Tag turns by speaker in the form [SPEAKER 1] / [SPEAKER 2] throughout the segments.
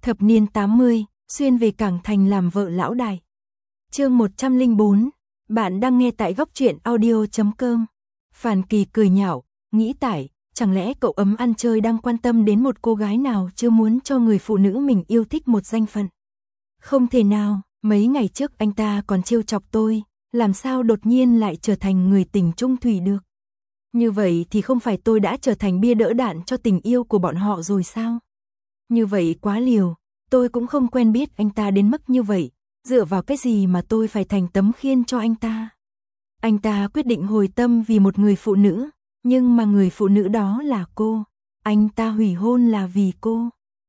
[SPEAKER 1] Thập niên 80, xuyên về Cảng Thành làm vợ lão đại. Chương 104, bạn đang nghe tại góc truyện audio.com. Phàn Kỳ cười nhạo, nghĩ tại, chẳng lẽ cậu ấm ăn chơi đang quan tâm đến một cô gái nào chưa muốn cho người phụ nữ mình yêu thích một danh phận. Không thể nào, mấy ngày trước anh ta còn trêu chọc tôi, làm sao đột nhiên lại trở thành người tình chung thủy được. Như vậy thì không phải tôi đã trở thành bia đỡ đạn cho tình yêu của bọn họ rồi sao? Như vậy quá liều, tôi cũng không quen biết anh ta đến mức như vậy, dựa vào cái gì mà tôi phải thành tấm khiên cho anh ta. Anh ta quyết định hồi tâm vì một người phụ nữ, nhưng mà người phụ nữ đó là cô, anh ta hủy hôn là vì cô.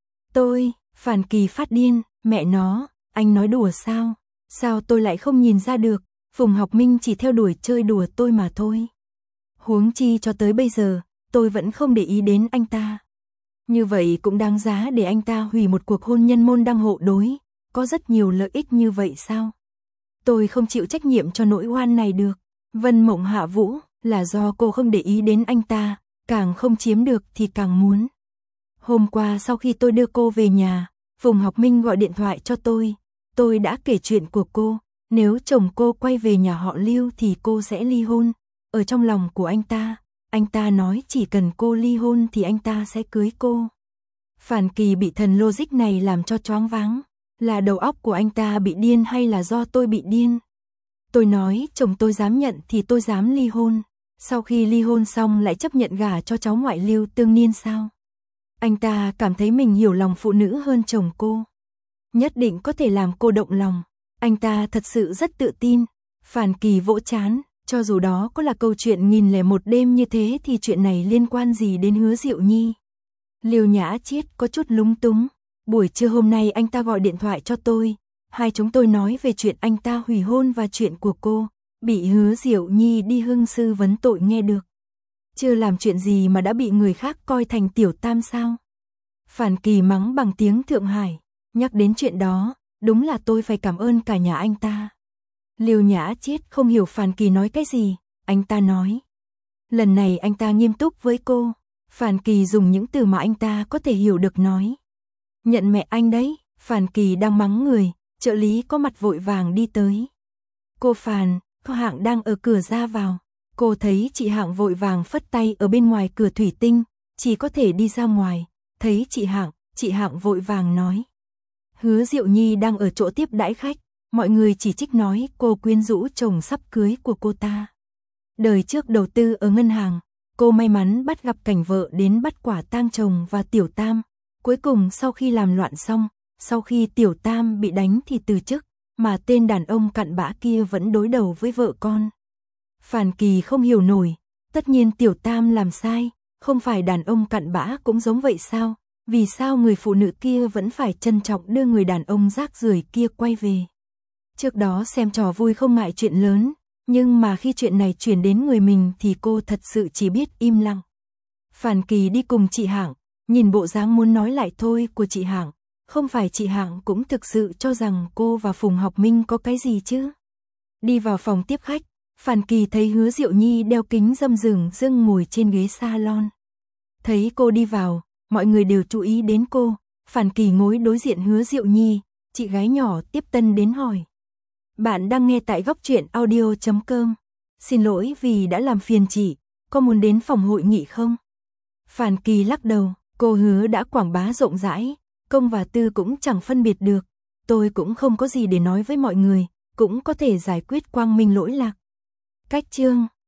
[SPEAKER 1] Phàn Kỳ phát điên, mẹ nó, anh nói đùa sao? Sao tôi lại không nhìn ra được, Phùng Học Minh chỉ theo đuổi chơi đùa tôi mà thôi. Huống chi cho tới bây giờ, tôi vẫn không để ý đến anh ta. Như vậy cũng đáng giá để anh ta hủy một cuộc hôn nhân môn đăng hộ đối, có rất nhiều lợi ích như vậy sao? Tôi không chịu trách nhiệm cho nỗi oan này được. Vân Mộng Hạ Vũ, là do cô không để ý đến anh ta, càng không chiếm được thì càng muốn. Hôm qua sau khi tôi đưa cô về nhà, Phùng Học Minh gọi điện thoại cho tôi đã kể chuyện của cô, nếu chồng cô quay về nhà họ Lưu thì cô sẽ ly hôn. Ở trong lòng của anh ta nói chỉ cần cô ly hôn thì anh ta sẽ cưới cô. Phàn Kỳ bị thần logic này làm cho choáng váng, là đầu óc của anh ta bị điên hay là do tôi bị điên? Tôi nói chồng tôi dám nhận thì tôi dám ly hôn, sau khi ly hôn xong lại chấp nhận gả cho cháu ngoại Lưu Tương Niên sao? Anh ta cảm thấy mình hiểu lòng phụ nữ hơn chồng cô, nhất định có thể làm cô động lòng. Anh ta thật sự rất tự tin. Phàn Kỳ vỗ trán, cho dù đó có là câu chuyện 1001 đêm như thế thì chuyện này liên quan gì đến Hứa Diệu Nhi? Liêu Nhã Chiết có chút lúng túng. Buổi trưa hôm nay anh ta gọi điện thoại cho tôi, hai chúng tôi nói về chuyện anh ta hủy hôn và chuyện của cô, bị Hứa Diệu Nhi đi hưng sư vấn tội nghe được. Chưa làm chuyện gì mà đã bị người khác coi thành tiểu tam sao? Phàn Kỳ mắng bằng tiếng Thượng Hải, nhắc đến chuyện đó, đúng là tôi phải cảm ơn cả nhà anh ta. Liêu Nhã Chiết không hiểu Phàn Kỳ nói cái gì, anh ta nói. Lần này anh ta nghiêm túc với cô, Phàn Kỳ dùng những từ mà anh ta có thể hiểu được nói. Nhận mẹ anh đấy. Phàn Kỳ đang mắng người, trợ lý có mặt vội vàng đi tới. Cô Phàn, cô Hạng đang ở cửa ra vào. Cô thấy chị Hạng vội vàng phất tay ở bên ngoài cửa thủy tinh, chỉ có thể đi ra ngoài. Thấy chị Hạng vội vàng nói. Hứa Diệu Nhi đang ở chỗ tiếp đãi khách, mọi người chỉ trích nói cô quyến rũ chồng sắp cưới của cô ta. Đời trước đầu tư ở ngân hàng, cô may mắn bắt gặp cảnh vợ đến bắt quả tang chồng và tiểu tam. Cuối cùng sau khi làm loạn xong, sau khi tiểu tam bị đánh thì từ chức, mà tên đàn ông cặn bã kia vẫn đối đầu với vợ con. Phàn Kỳ không hiểu nổi, tất nhiên tiểu tam làm sai, không phải đàn ông cặn bã cũng giống vậy sao? Vì sao người phụ nữ kia vẫn phải trân trọng đưa người đàn ông rác rưởi kia quay về? Trước đó xem trò vui không ngại chuyện lớn, nhưng mà khi chuyện này chuyển đến người mình thì cô thật sự chỉ biết im lặng. Phàn Kỳ đi cùng chị Hạng, nhìn bộ dáng muốn nói lại thôi của chị Hạng, không phải chị Hạng cũng thực sự cho rằng cô và Phùng Học Minh có cái gì chứ. Đi vào phòng tiếp khách, Phàn Kỳ thấy Hứa Diệu Nhi đeo kính râm rừng ngồi trên ghế salon. Thấy cô đi vào, mọi người đều chú ý đến cô. Phàn Kỳ ngồi đối diện Hứa Diệu Nhi, chị gái nhỏ tiếp tân đến hỏi. Bạn đang nghe tại góc truyện audio.com. Xin lỗi vì đã làm phiền chị, có muốn đến phòng hội nghị không? Phàn Kỳ lắc đầu, cô Hứa đã quảng bá rộng rãi, công và tư cũng chẳng phân biệt được. Tôi cũng không có gì để nói với mọi người, cũng có thể giải quyết quang minh lỗi lạc. Cách chương